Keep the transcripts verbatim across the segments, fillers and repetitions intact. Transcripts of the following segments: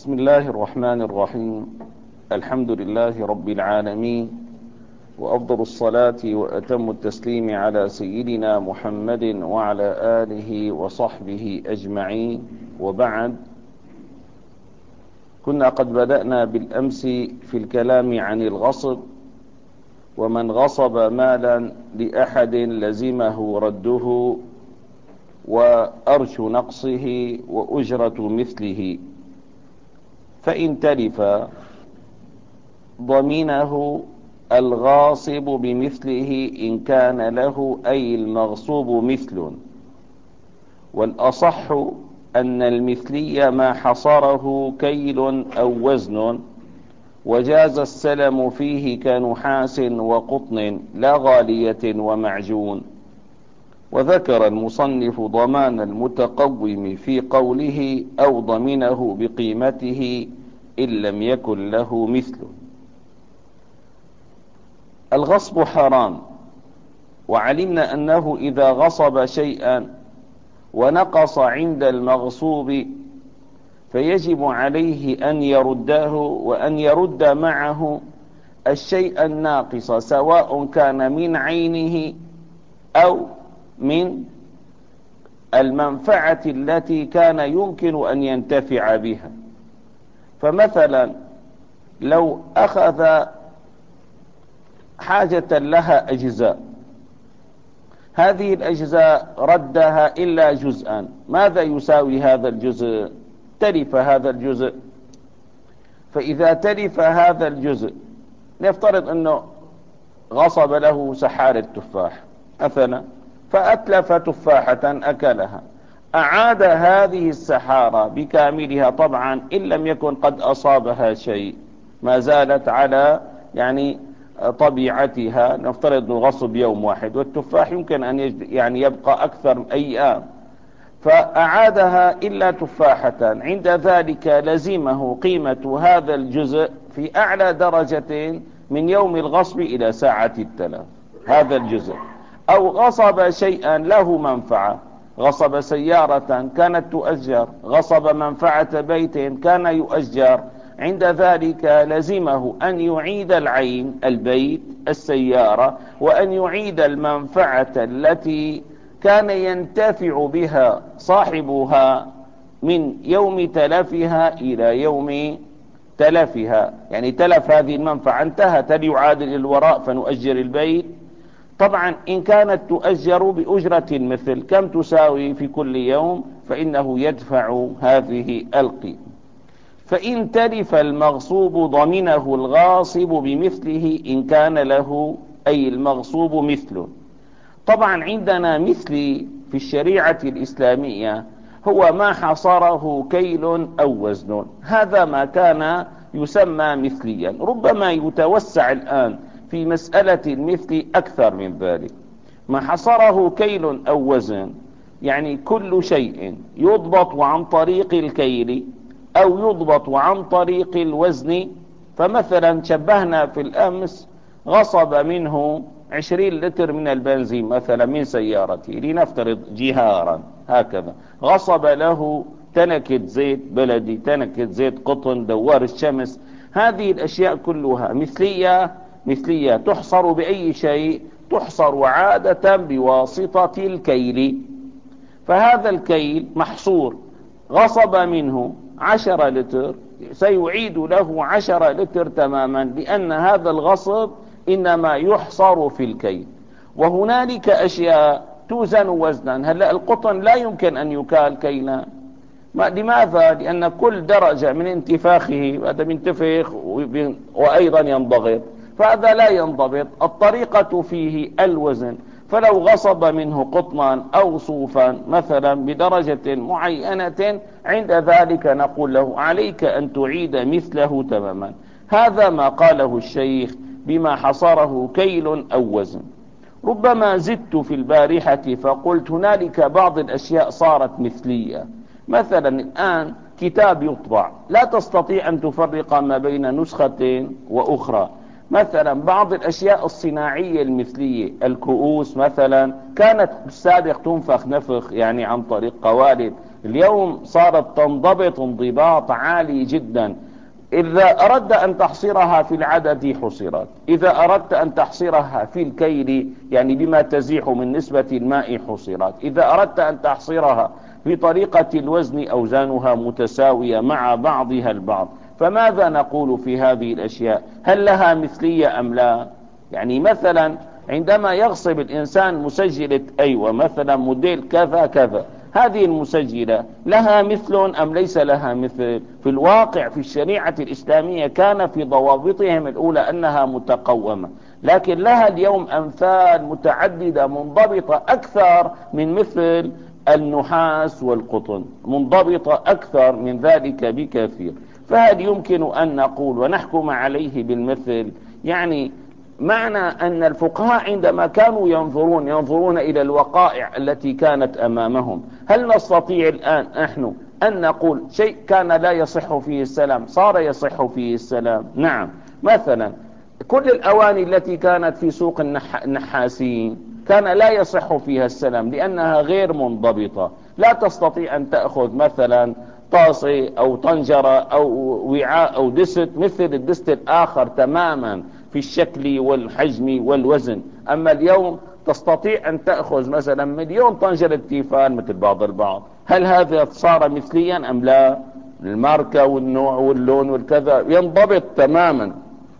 بسم الله الرحمن الرحيم. الحمد لله رب العالمين، وأفضل الصلاة وأتم التسليم على سيدنا محمد وعلى آله وصحبه أجمعين، وبعد. كنا قد بدأنا بالأمس في الكلام عن الغصب، ومن غصب مالا لأحد لزمه رده وأرش نقصه وأجرة مثله، فإن تلف ضمنه الغاصب بمثله إن كان له أي المغصوب مثل. والأصح أن المثلي ما حصره كيل أو وزن، وجاز السلم فيه كنحاس وقطن لا غالية ومعجون. وذكر المصنف ضمان المتقوم في قوله أو ضمنه بقيمته إن لم يكن له مثله. الغصب حرام، وعلمنا أنه إذا غصب شيئا ونقص عند المغصوب فيجب عليه أن يرده، وأن يرد معه الشيء الناقص، سواء كان من عينه أو من المنفعة التي كان يمكن أن ينتفع بها. فمثلا لو أخذ حاجة لها أجزاء، هذه الأجزاء ردها إلا جزءا، ماذا يساوي هذا الجزء؟ تلف هذا الجزء. فإذا تلف هذا الجزء، نفترض أنه غصب له سحارة تفاح مثلا، فأتلف تفاحة أكلها، أعاد هذه السحارة بكاملها طبعا إن لم يكن قد أصابها شيء، ما زالت على يعني طبيعتها. نفترض الغصب يوم واحد، والتفاح يمكن أن يعني يبقى أكثر أيام، فأعادها إلا تفاحة، عند ذلك لزمه قيمة هذا الجزء في أعلى درجة من يوم الغصب إلى ساعة التلف هذا الجزء. أو غصب شيئا له منفعة، غصب سيارة كانت تؤجر، غصب منفعة بيت كان يؤجر، عند ذلك لزمه أن يعيد العين، البيت، السيارة، وأن يعيد المنفعة التي كان ينتفع بها صاحبها من يوم تلفها إلى يوم تلفها. يعني تلف هذه المنفعة، انتهت، هل يعاد للوراء فنؤجر البيت؟ طبعا إن كانت تؤجر بأجرة مثل كم تساوي في كل يوم، فإنه يدفع هذه القيمة. فإن تلف المغصوب ضمنه الغاصب بمثله إن كان له أي المغصوب مثله. طبعا عندنا مثلي في الشريعة الإسلامية هو ما حصره كيل أو وزن، هذا ما كان يسمى مثليا. ربما يتوسع الآن في مسألة المثل أكثر من ذلك. ما حصره كيل أو وزن يعني كل شيء يضبط عن طريق الكيل أو يضبط عن طريق الوزن. فمثلا شبهنا في الأمس غصب منه عشرين لتر من البنزين مثلا من سيارته، لنفترض جهارا هكذا، غصب له تنكة زيت بلدي، تنكة زيت قطن، دوار الشمس. هذه الأشياء كلها مثلية، مثلية تحصر بأي شيء؟ تحصر عادة بواسطة الكيل. فهذا الكيل محصور، غصب منه عشرة لتر، سيعيد له عشرة لتر تماما، لأن هذا الغصب إنما يحصر في الكيل. وهنالك أشياء توزن وزنا. هلا القطن لا يمكن أن يكال كيلا، لماذا؟ لأن كل درجة من انتفاخه، هذا ينتفخ وأيضا ينضغط، فهذا لا ينضبط. الطريقة فيه الوزن. فلو غصب منه قطنا أو صوفا مثلا بدرجة معينة، عند ذلك نقول له عليك أن تعيد مثله تماما. هذا ما قاله الشيخ بما حصره كيل أو وزن. ربما زدت في البارحة فقلت هنالك بعض الأشياء صارت مثلية. مثلا الآن كتاب يطبع، لا تستطيع أن تفرق ما بين نسخة وأخرى. مثلا بعض الأشياء الصناعية المثلية، الكؤوس مثلا كانت بالسابق تنفخ نفخ يعني عن طريق قوالب، اليوم صارت تنضبط انضباط عالي جدا. إذا أردت أن تحصرها في العدد حصرت، إذا أردت أن تحصرها في الكيل يعني بما تزيح من نسبة الماء حصرت، إذا أردت أن تحصرها في طريقة الوزن أوزانها متساوية مع بعضها البعض. فماذا نقول في هذه الأشياء؟ هل لها مثلية أم لا؟ يعني مثلا عندما يغصب الإنسان مسجلة أيوة مثلا موديل كذا كذا، هذه المسجلة لها مثل أم ليس لها مثل؟ في الواقع في الشريعة الإسلامية كان في ضوابطهم الأولى أنها متقومة، لكن لها اليوم أمثال متعددة منضبطة أكثر من مثل النحاس والقطن، منضبطة أكثر من ذلك بكثير. فهل يمكن أن نقول ونحكم عليه بالمثل؟ يعني معنى أن الفقهاء عندما كانوا ينظرون ينظرون إلى الوقائع التي كانت أمامهم، هل نستطيع الآن نحن أن نقول شيء كان لا يصح فيه السلام صار يصح فيه السلام؟ نعم. مثلا كل الأواني التي كانت في سوق النحاسين كان لا يصح فيها السلام لأنها غير منضبطة. لا تستطيع أن تأخذ مثلا طاسة أو طنجرة أو وعاء أو دست مثل الدست الآخر تماما في الشكل والحجم والوزن. أما اليوم تستطيع أن تأخذ مثلا مليون طنجرة تيفال مثل بعض البعض. هل هذا صار مثليا أم لا؟ الماركة والنوع واللون والكذا ينضبط تماما.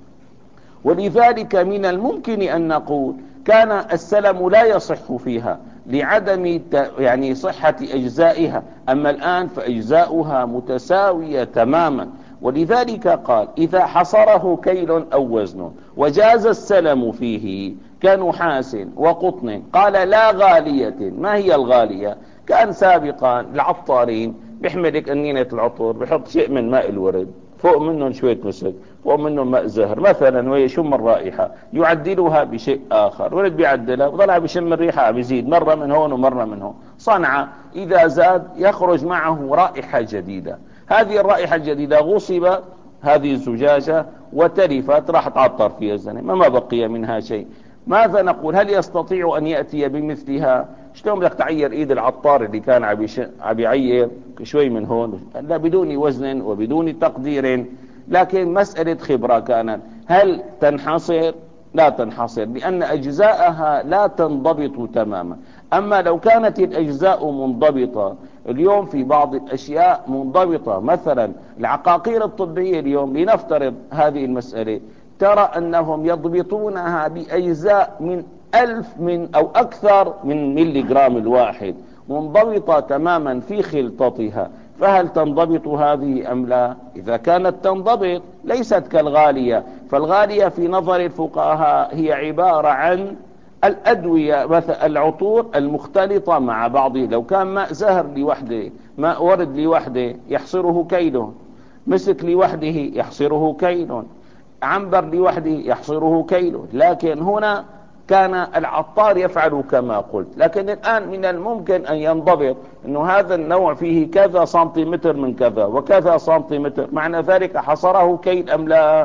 ولذلك من الممكن أن نقول كان السلم لا يصح فيها لعدم يعني صحة أجزائها، أما الآن فأجزاؤها متساوية تماما. ولذلك قال إذا حصره كيل أو وزن وجاز السلم فيه كنحاس وقطن، قال لا غالية. ما هي الغالية؟ كان سابقا العطارين بيحملك أنينة العطور بيحط شيء من ماء الورد، فوق منهم شوية مسك، فوق منهم ماء زهر مثلا ويشم الرائحة، يعدلها بشيء آخر، ورد بيعدلها وطلع بشم الريحة بيزيد مرة من هون ومرة من هون. صنعة إذا زاد يخرج معه رائحة جديدة، هذه الرائحة الجديدة غصب هذه الزجاجة وتلفت راح تعطر فيها الزلمة ما بقي منها شيء. ماذا نقول؟ هل يستطيع أن يأتي بمثلها؟ شلون بدك تعير ايد العطار اللي كان عم يعير شوي من هون؟ لا، بدون وزن وبدون تقدير. لكن مسألة خبرة كانت. هل تنحصر؟ لا تنحصر لأن أجزاءها لا تنضبط تماما. أما لو كانت الأجزاء منضبطة، اليوم في بعض الأشياء منضبطة، مثلا العقاقير الطبية اليوم لنفترض هذه المسألة، ترى أنهم يضبطونها بأجزاء من ألف من أو أكثر من ملي جرام الواحد، منضبطة تماما في خلطتها. فهل تنضبط هذه أم لا؟ إذا كانت تنضبط ليست كالغالية، فالغالية في نظر الفقهاء هي عبارة عن الأدوية مثل العطور المختلطة مع بعضه. لو كان ماء زهر لوحده، ماء ورد لوحده يحصره كيل، مسك لوحده يحصره كيل، عنبر لوحده يحصره كيل. لكن هنا كان العطار يفعل كما قلت. لكن الآن من الممكن أن ينضبط أنه هذا النوع فيه كذا سنتيمتر من كذا وكذا سنتيمتر، معنى ذلك حصره كيل أم لا؟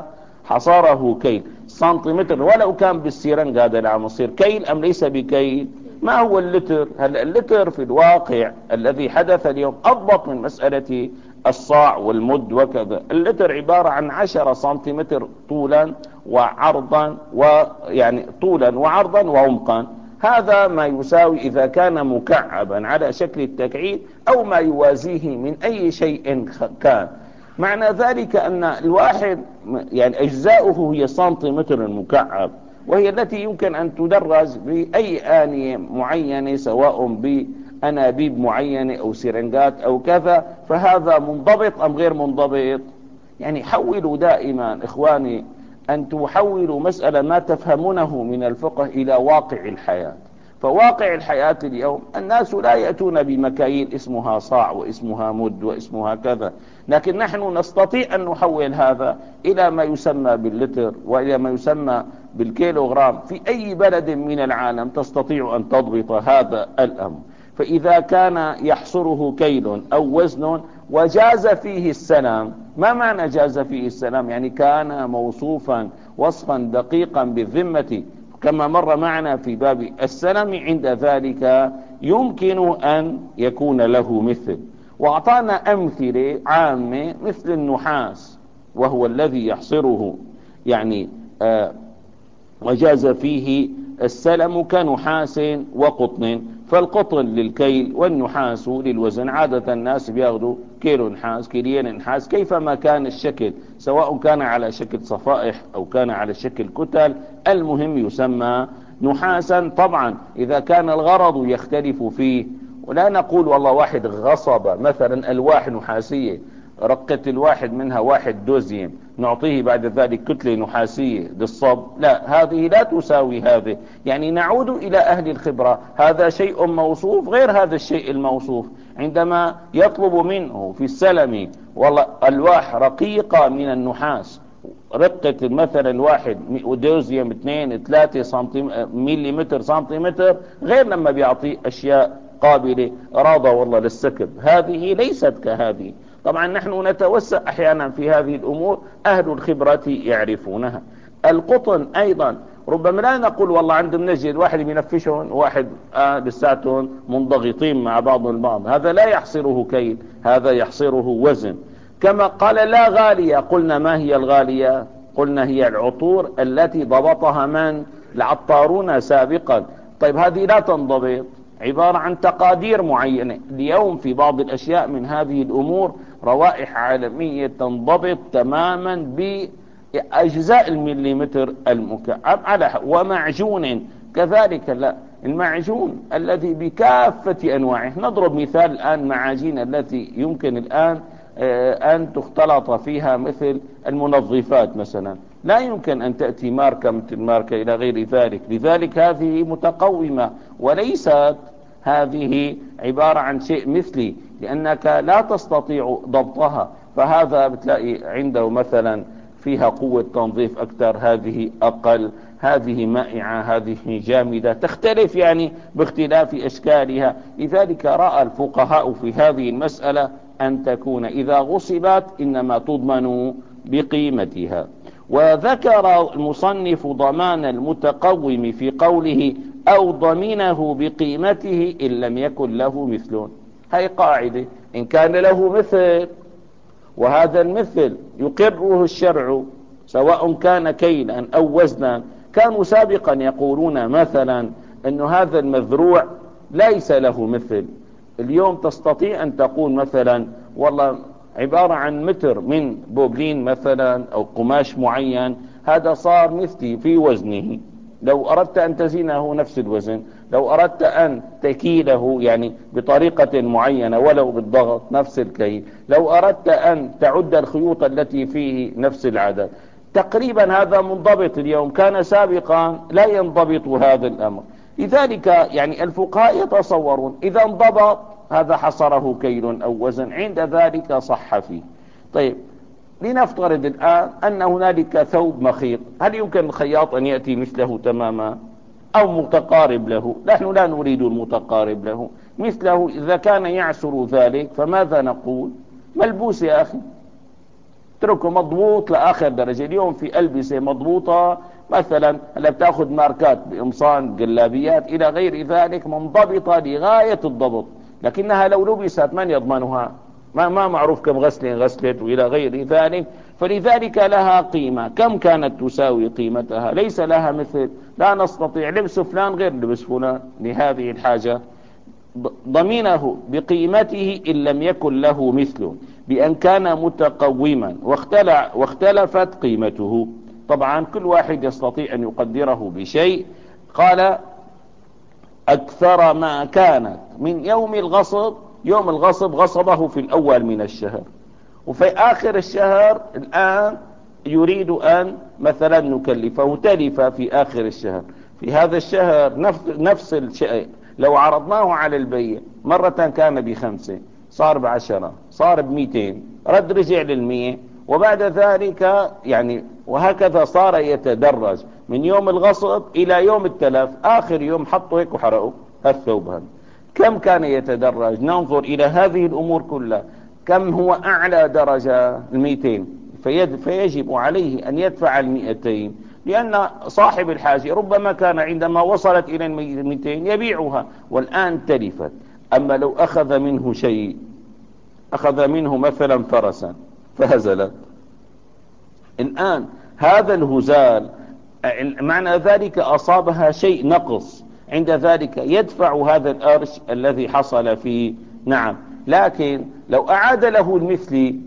حصره كيل سنتيمتر، ولو كان بالسيرنج هذا العام يصير كيل أم ليس بكيل؟ ما هو اللتر؟ هل اللتر في الواقع الذي حدث اليوم أضبط من مسألة الصاع والمد وكذا. اللتر عبارة عن عشرة سنتيمتر طولا وعرضا، ويعني طولا وعرضا وعمقا. هذا ما يساوي إذا كان مكعبا على شكل التكعيب أو ما يوازيه من أي شيء كان. معنى ذلك أن الواحد يعني أجزاؤه هي سنتيمتر مكعب، وهي التي يمكن أن تدرج بأي آنية معينة سواء بأنابيب معينة أو سرنجات أو كذا. فهذا منضبط أم غير منضبط؟ يعني حولوا دائما إخواني أن تحولوا مسألة ما تفهمونه من الفقه إلى واقع الحياة. فواقع الحياة اليوم الناس لا يأتون بمكاييل اسمها صاع واسمها مد واسمها كذا، لكن نحن نستطيع أن نحول هذا إلى ما يسمى باللتر وإلى ما يسمى بالكيلوغرام. في أي بلد من العالم تستطيع أن تضبط هذا الأمر. فإذا كان يحصره كيل أو وزن وجاز فيه السلام، ما معنى جاز فيه السلام؟ يعني كان موصوفا وصفا دقيقا بالذمة كما مر معنا في باب السلم، عند ذلك يمكن أن يكون له مثل. وأعطانا أمثلة عامة مثل النحاس، وهو الذي يحصره يعني آه وجاز فيه السلم كنحاس وقطن، فالقطن للكيل والنحاس للوزن. عادة الناس بياخذوا كيلو نحاس، كيلين نحاس، كيفما كان الشكل، سواء كان على شكل صفائح أو كان على شكل كتل، المهم يسمى نحاسا. طبعا إذا كان الغرض يختلف فيه، ولا نقول والله واحد غصب مثلا ألواح نحاسية، رقة الواحد منها واحد دوزيم، نعطيه بعد ذلك كتلة نحاسية للصب، لا، هذه لا تساوي هذه. يعني نعود إلى أهل الخبرة، هذا شيء موصوف غير هذا الشيء الموصوف. عندما يطلب منه في السلم والله ألواح رقيقة من النحاس، رقة مثلا الواحد دوزيم اثنين ثلاثة سنتيمتر مليمتر سنتيمتر، غير لما بيعطي أشياء قابلة راضة والله للسكب، هذه ليست كهذه. طبعا نحن نتوسع أحيانا في هذه الأمور، أهل الخبرة يعرفونها. القطن أيضا ربما لا نقول والله عندهم نجد واحد بينفشهم وواحد آه لساتهم منضغطين مع بعض البعض، هذا لا يحصره كيل، هذا يحصره وزن. كما قال لا غالية، قلنا ما هي الغالية؟ قلنا هي العطور التي ضبطها من؟ العطارون سابقا. طيب هذه لا تنضبط، عبارة عن تقادير معينة. اليوم في بعض الأشياء من هذه الأمور روائح عالمية تنضبط تماما بأجزاء المليمتر المكعب على. ومعجون كذلك، لا، المعجون الذي بكافة أنواعه، نضرب مثال الآن معاجين التي يمكن الآن أن تختلط فيها مثل المنظفات مثلا، لا يمكن أن تأتي ماركة مثل ماركة إلى غير ذلك. لذلك هذه متقومة، وليست هذه عبارة عن شيء مثلي، لأنك لا تستطيع ضبطها. فهذا بتلاقي عنده مثلا فيها قوة تنظيف أكثر، هذه أقل، هذه مائعة، هذه جامدة، تختلف يعني باختلاف أشكالها. لذلك رأى الفقهاء في هذه المسألة أن تكون إذا غصبت إنما تضمن بقيمتها. وذكر المصنف ضمان المتقوم في قوله أو ضمنه بقيمته إن لم يكن له مثل. هي قاعدة، إن كان له مثل وهذا المثل يقره الشرع سواء كان كيلا أو وزنا. كانوا سابقا يقولون مثلا أن هذا المذروع ليس له مثل، اليوم تستطيع أن تقول مثلا والله عبارة عن متر من بوبلين مثلا أو قماش معين، هذا صار مثلي في وزنه. لو أردت أن تزينه نفس الوزن، لو أردت أن تكيله يعني بطريقة معينة ولو بالضغط نفس الكيل، لو أردت أن تعد الخيوط التي فيه نفس العدد، تقريبا هذا منضبط اليوم. كان سابقا لا ينضبط هذا الأمر. لذلك يعني الفقهاء يتصورون إذا انضبط هذا حصره كيل أو وزن، عند ذلك صح فيه. طيب لنفترض الآن أن هنالك ثوب مخيط، هل يمكن الخياط أن يأتي مثله تماما أو متقارب له؟ نحن لا نريد المتقارب له، مثله إذا كان يعسر ذلك فماذا نقول؟ ملبوس يا أخي، اتركه مضبوط لآخر درجة. اليوم في ألبسة مضبوطة مثلا، هلا بتاخذ ماركات بقمصان جلابيات إلى غير ذلك منضبطة لغاية الضبط، لكنها لو لبست من يضمنها؟ ما ما معروف كم غسلة غسلت وإلى غير ذلك. فلذلك لها قيمة. كم كانت تساوي قيمتها؟ ليس لها مثل، لا نستطيع لبس فلان غير لبس فلان لهذه الحاجة. ضمنه بقيمته إن لم يكن له مثل بأن كان متقوما واختلفت قيمته. طبعا كل واحد يستطيع أن يقدره بشيء. قال أكثر ما كانت من يوم الغصب، يوم الغصب غصبه في الأول من الشهر، وفي آخر الشهر الآن يريد أن مثلا نكلفه، تلف في آخر الشهر، في هذا الشهر نفس, نفس الشيء لو عرضناه على البيع مرة كان بخمسة، صار بعشرة، صار بمئتين، رد رجع للمئة، وبعد ذلك يعني وهكذا صار يتدرج من يوم الغصب إلى يوم التلف. آخر يوم حطوا هيك وحرقوا الثوب هذا. كم كان يتدرج؟ ننظر إلى هذه الأمور كلها. كم هو أعلى درجة؟ المئتين، فيجب عليه أن يدفع المئتين، لأن صاحب الحاجة ربما كان عندما وصلت إلى المئتين يبيعها والآن تلفت. أما لو أخذ منه شيء أخذ منه مثلا فرسا فهزل. الآن هذا الهزال معنى ذلك أصابها شيء نقص، عند ذلك يدفع هذا الأرش الذي حصل فيه. نعم، لكن لو أعاد له المثلي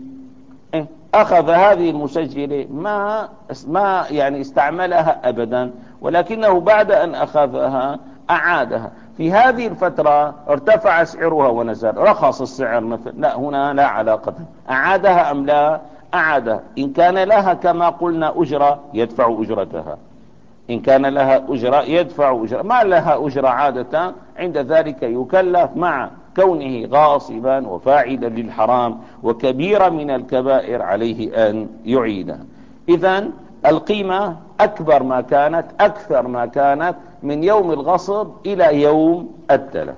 أخذ هذه المسجلة ما ما يعني استعملها أبدا، ولكنه بعد أن أخذها أعادها. في هذه الفترة ارتفع سعرها ونزل، رخص السعر مثل، لا هنا لا علاقة. أعادها أم لا؟ أعادها. إن كان لها كما قلنا أجرة يدفع أجرتها، إن كان لها أجرة يدفع أجرة، ما لها أجرة عادة عند ذلك يكلف، مع كونه غاصبا وفاعلا للحرام وكبيرة من الكبائر عليه أن يعيدها. إذن القيمة أكبر ما كانت، أكثر ما كانت من يوم الغصب إلى يوم التلف.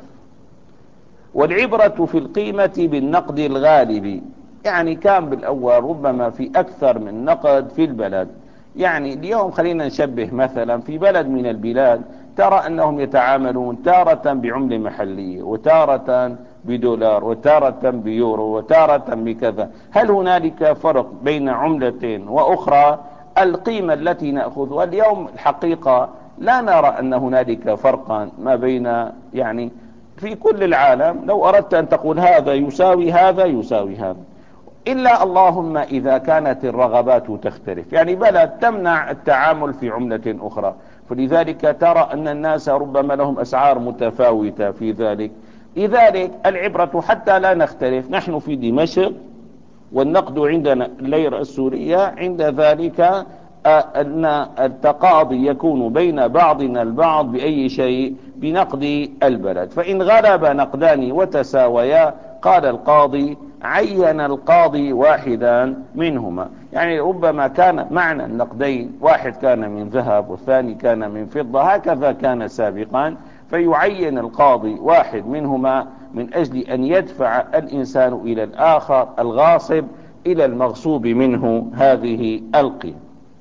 والعبرة في القيمة بالنقد الغالب، يعني كان بالأول ربما في أكثر من نقد في البلد. يعني اليوم خلينا نشبه مثلا في بلد من البلاد ترى أنهم يتعاملون تارة بعملة محلية، وتارة بدولار، وتارة بيورو، وتارة بكذا. هل هنالك فرق بين عملة وأخرى؟ القيمة التي نأخذها اليوم الحقيقة لا نرى أن هنالك فرقا ما بين، يعني في كل العالم لو أردت أن تقول هذا يساوي هذا يساوي هذا، إلا اللهم إذا كانت الرغبات تختلف، يعني بلد تمنع التعامل في عملة أخرى، فلذلك ترى أن الناس ربما لهم أسعار متفاوتة في ذلك. لذلك العبرة حتى لا نختلف، نحن في دمشق والنقد عندنا الليرة السورية، عند ذلك أن التقاضي يكون بين بعضنا البعض بأي شيء؟ بنقد البلد. فإن غلب نقدان وتساويا قال القاضي عين القاضي واحدا منهما، يعني ربما كان معنى النقدين واحد كان من ذهب والثاني كان من فضة، هكذا كان سابقا، فيعين القاضي واحد منهما من أجل أن يدفع الإنسان إلى الآخر الغاصب إلى المغصوب منه هذه القيمة.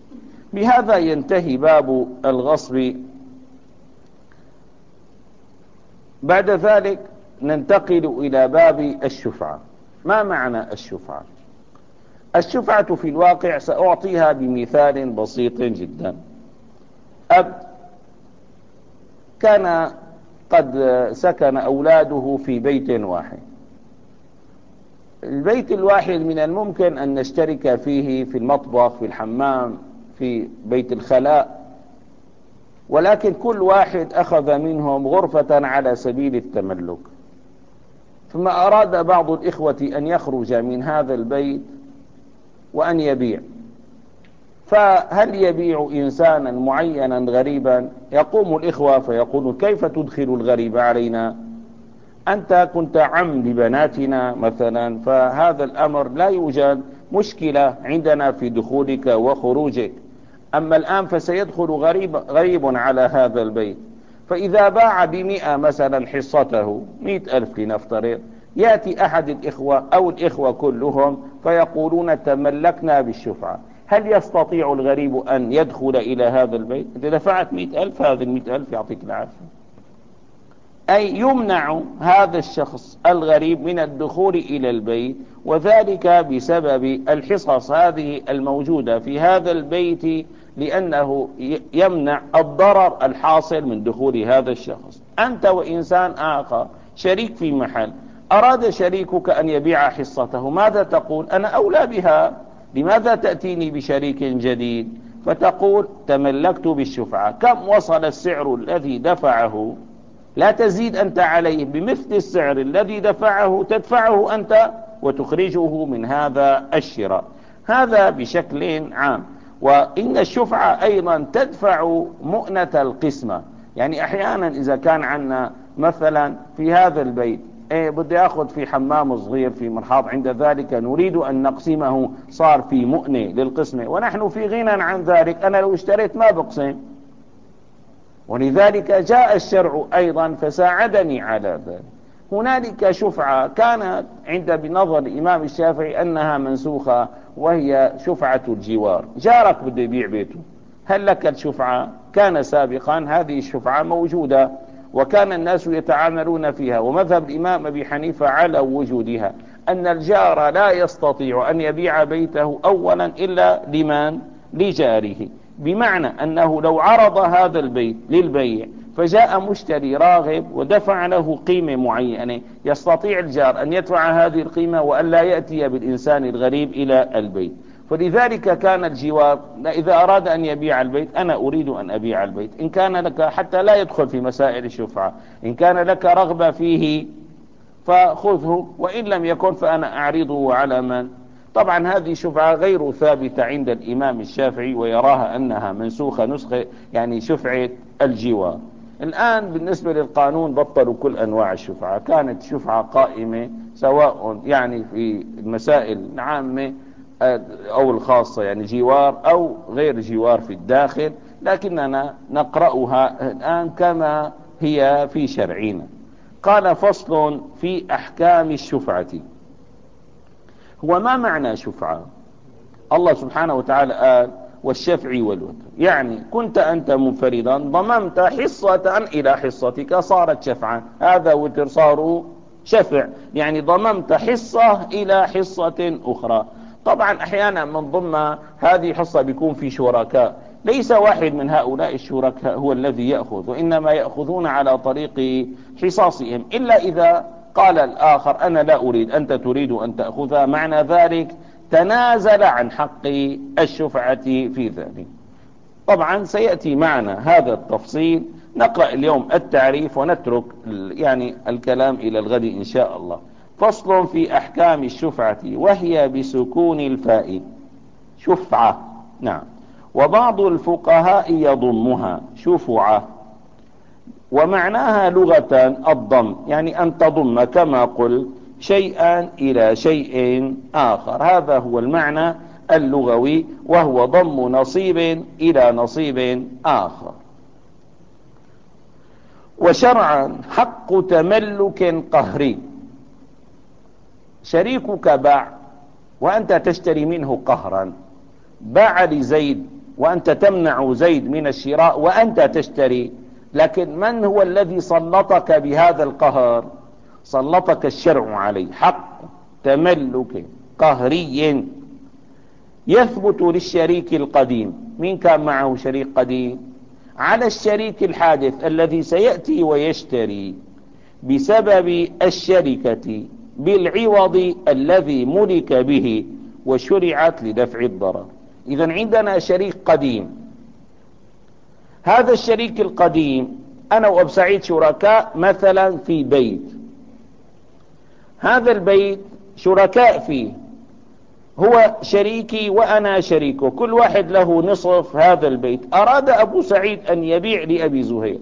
بهذا ينتهي باب الغصب. بعد ذلك ننتقل إلى باب الشفعة. ما معنى الشفعة؟ الشفعة في الواقع سأعطيها بمثال بسيط جدا. أب كان قد سكن أولاده في بيت واحد، البيت الواحد من الممكن أن نشترك فيه في المطبخ، في الحمام، في بيت الخلاء، ولكن كل واحد أخذ منهم غرفة على سبيل التملك. ثم أراد بعض الإخوة أن يخرج من هذا البيت وأن يبيع، فهل يبيع إنسانا معينا غريبا؟ يقوم الإخوة فيقولون كيف تدخل الغريب علينا؟ أنت كنت عم لبناتنا مثلا، فهذا الأمر لا يوجد مشكلة عندنا في دخولك وخروجك، أما الآن فسيدخل غريب, غريب على هذا البيت. فإذا باع بمئة مثلا حصته، مئة ألف لنفترض، يأتي أحد الإخوة أو الإخوة كلهم فيقولون تملكنا بالشفعة. هل يستطيع الغريب أن يدخل إلى هذا البيت؟ إذا دفعت مئة ألف هذه المئة ألف يعطيك العافية. أي يمنع هذا الشخص الغريب من الدخول إلى البيت، وذلك بسبب الحصص هذه الموجودة في هذا البيت، لأنه يمنع الضرر الحاصل من دخول هذا الشخص. أنت وإنسان آخر شريك في محل، أراد شريكك أن يبيع حصته، ماذا تقول؟ أنا أولى بها، لماذا تأتيني بشريك جديد؟ فتقول تملكت بالشفعة. كم وصل السعر الذي دفعه؟ لا تزيد أنت عليه، بمثل السعر الذي دفعه تدفعه أنت وتخرجه من هذا الشراء. هذا بشكل عام. وإن الشفعة أيضا تدفع مؤنة القسمة، يعني أحيانا إذا كان عندنا مثلا في هذا البيت إيه بدي أخذ في حمام صغير في مرحاض، عند ذلك نريد أن نقسمه، صار في مؤنة للقسمة ونحن في غنى عن ذلك، أنا لو اشتريت ما بقسم، ولذلك جاء الشرع أيضا فساعدني على ذلك. هنالك شفعة كانت عند بنظر الإمام الشافعي أنها منسوخة، وهي شفعة الجوار. جارك بده يبيع بيته، هل لك الشفعة؟ كان سابقا هذه الشفعة موجودة وكان الناس يتعاملون فيها، ومذهب الإمام أبي حنيفة على وجودها. أن الجار لا يستطيع أن يبيع بيته أولا إلا لمن؟ لجاره، بمعنى أنه لو عرض هذا البيت للبيع فجاء مشتري راغب ودفع له قيمة معينة، يستطيع الجار أن يدفع هذه القيمة وأن لا يأتي بالإنسان الغريب إلى البيت. فلذلك كان الجوار إذا أراد أن يبيع البيت: أنا أريد أن أبيع البيت، إن كان لك، حتى لا يدخل في مسائل الشفعة، إن كان لك رغبة فيه فخذه، وإن لم يكن فأنا أعرضه على من؟ طبعا هذه شفعة غير ثابتة عند الإمام الشافعي، ويراها أنها منسوخة نسخة، يعني شفعة الجوار. الآن بالنسبة للقانون بطلوا كل أنواع الشفعة، كانت شفعة قائمة سواء يعني في المسائل العامة أو الخاصة، يعني جوار أو غير جوار في الداخل، لكننا نقرأها الآن كما هي في شرعنا. قال: فصل في أحكام الشفعة. هو ما معنى شفعة؟ الله سبحانه وتعالى قال: والشفع والوتر، يعني كنت أنت منفردا ضممت حصة إلى حصتك صارت شفعا، هذا وتر صاروا شفع، يعني ضممت حصة إلى حصة أخرى. طبعا أحيانا من ضمن هذه حصة بيكون في شركاء، ليس واحد من هؤلاء الشركاء هو الذي يأخذ، وإنما يأخذون على طريق حصاصهم، إلا إذا قال الآخر: أنا لا أريد، أنت تريد أن تأخذها، معنى ذلك تنازل عن حق الشفعة في ذلك. طبعا سيأتي معنا هذا التفصيل، نقرأ اليوم التعريف ونترك يعني الكلام إلى الغد إن شاء الله. فصل في أحكام الشفعة، وهي بسكون الفاء شفعة، نعم. وبعض الفقهاء يضمها شفعة، ومعناها لغة الضم، يعني أن تضم كما قل شيئا إلى شيء آخر، هذا هو المعنى اللغوي، وهو ضم نصيب إلى نصيب آخر. وشرعا حق تملك قهري، شريكك باع وأنت تشتري منه قهرا، باع لزيد وأنت تمنع زيد من الشراء وأنت تشتري، لكن من هو الذي سلطك بهذا القهر؟ سلطك الشرع عليه. حق تملك قهري يثبت للشريك القديم. مين كان معه شريك قديم؟ على الشريك الحادث الذي سيأتي ويشتري بسبب الشركة بالعوض الذي ملك به وشرعت لدفع الضرر. إذن عندنا شريك قديم، هذا الشريك القديم أنا وأبو سعيد شركاء مثلا في بيت، هذا البيت شركاء فيه، هو شريكي وأنا شريكه، كل واحد له نصف هذا البيت. أراد أبو سعيد أن يبيع لأبي زهير،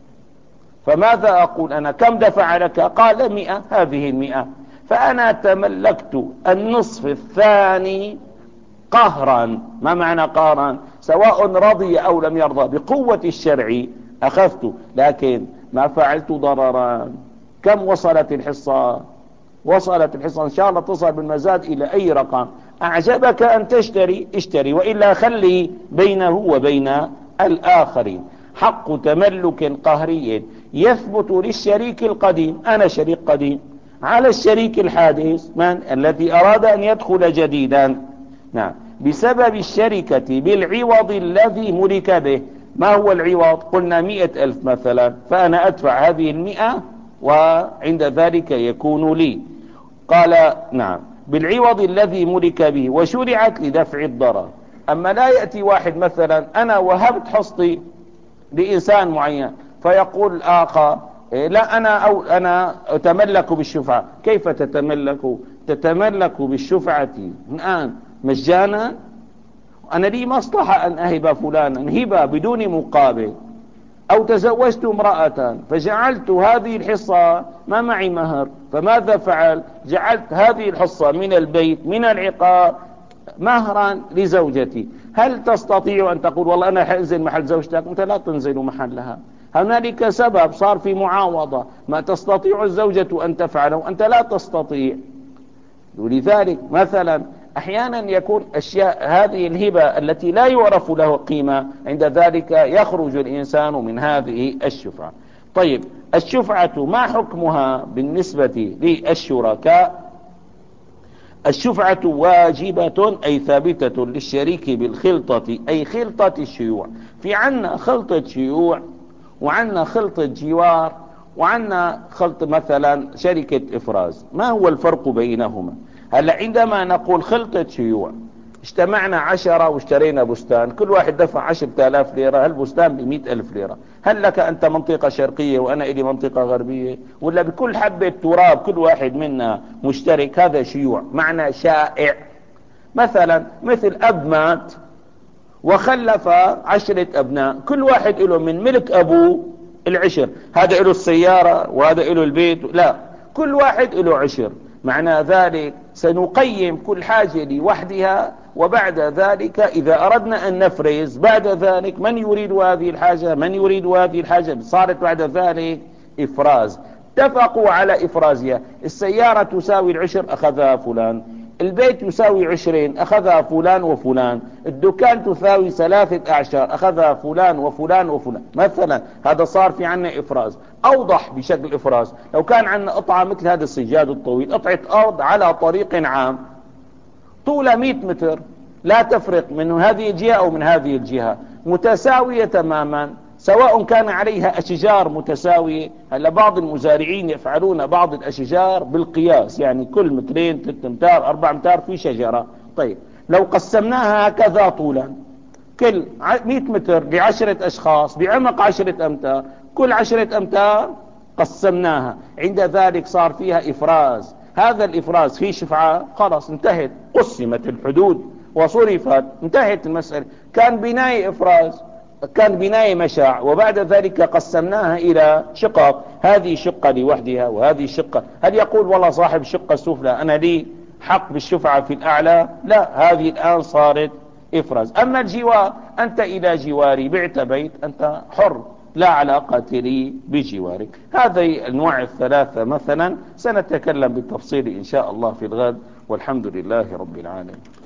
فماذا أقول أنا؟ كم دفع لك؟ قال مئة، هذه المئة، فأنا تملكت النصف الثاني قهرا. ما معنى قهرا؟ سواء رضي أو لم يرضى، بقوة الشرع أخذت، لكن ما فعلت ضررا. كم وصلت الحصة؟ وصلت الحصة إن شاء الله تصل بالمزاد إلى أي رقم. أعجبك أن تشتري اشتري، وإلا خلي بينه وبين الآخرين. حق تملك قهري يثبت للشريك القديم، أنا شريك قديم، على الشريك الحادث من الذي أراد أن يدخل جديدا، نعم، بسبب الشركة بالعوض الذي ملك به. ما هو العوض؟ قلنا مئة ألف مثلا، فأنا أدفع هذه المئة وعند ذلك يكون لي. قال نعم، بالعوض الذي ملك به وشرعت لدفع الضرر. أما لا يأتي واحد مثلا أنا وهبت حصتي لإنسان معين، فيقول الآخر لا أنا أو أنا أتملك بالشفعة. كيف تتملك؟ تتملك بالشفعة الآن مجانا؟ أنا لي مصلحة أن أهب فلانا هبة بدون مقابل، أو تزوجت امرأة فجعلت هذه الحصة ما معي مهر، فماذا فعل؟ جعلت هذه الحصة من البيت من العقار مهرا لزوجتي. هل تستطيع أن تقول والله أنا حأنزل محل زوجتك؟ أنت لا تنزل محلها، هنالك سبب صار في معاوضة، ما تستطيع الزوجة أن تفعله أنت لا تستطيع. ولذلك مثلا أحيانا يكون أشياء هذه الهبة التي لا يعرف له قيمة، عند ذلك يخرج الإنسان من هذه الشفعة. طيب الشفعة ما حكمها بالنسبة للشركاء؟ الشفعة واجبة أي ثابتة للشريك بالخلطة، أي خلطة الشيوع. في عنا خلطة شيوع، وعنا خلطة جوار، وعنا خلط مثلا شركة إفراز. ما هو الفرق بينهما؟ هلا عندما نقول خلطة شيوع، اجتمعنا عشرة واشترينا بستان، كل واحد دفع عشرة آلاف ليرة، هالبستان بمئة ألف ليرة. هل لك أنت منطقة شرقية وأنا إلي منطقة غربية؟ ولا بكل حبة تراب كل واحد منا مشترك؟ هذا شيوع، معنى شائع. مثلا مثل أب مات وخلف عشرة أبناء، كل واحد له من ملك أبوه العشر، هذا له السيارة وهذا له البيت، لا، كل واحد له عشر. معنى ذلك سنقيم كل حاجة لوحدها، وبعد ذلك إذا أردنا أن نفرز بعد ذلك من يريد هذه الحاجة من يريد هذه الحاجة، صارت بعد ذلك إفراز. اتفقوا على إفرازها. السيارة تساوي العشر أخذها فلان، البيت يساوي عشرين أخذها فلان وفلان، الدكان تساوي ثلاثة أعشار أخذها فلان وفلان وفلان مثلا. هذا صار في عنا إفراز. أوضح بشكل إفراز لو كان عنا قطعة مثل هذا السجاد الطويل، قطعة أرض على طريق عام طولها مئة متر، لا تفرق من هذه الجهة أو من هذه الجهة، متساوية تماما، سواء كان عليها أشجار متساوية. هلا بعض المزارعين يفعلون بعض الأشجار بالقياس، يعني كل مترين ثلاثة امتار أربعة امتار في شجرة. طيب لو قسمناها هكذا طولا، كل مئة متر لعشرة أشخاص بعمق عشرة أمتار، كل عشرة أمتار قسمناها، عند ذلك صار فيها إفراز. هذا الإفراز فيه شفعة، خلاص انتهت، قسمت الحدود وصرفت، انتهت المسألة. كان بناية إفراز، كان بناية مشاع، وبعد ذلك قسمناها إلى شقق، هذه شقة لوحدها وهذه شقة. هل يقول والله صاحب الشقة السفلى أنا لي حق بالشفعة في الأعلى؟ لا، هذه الآن صارت إفراز. أما الجوار، أنت إلى جواري بعت بيت، أنت حر، لا علاقة لي بجوارك. هذه الأنواع الثلاثة مثلا سنتكلم بالتفصيل إن شاء الله في الغد، والحمد لله رب العالمين.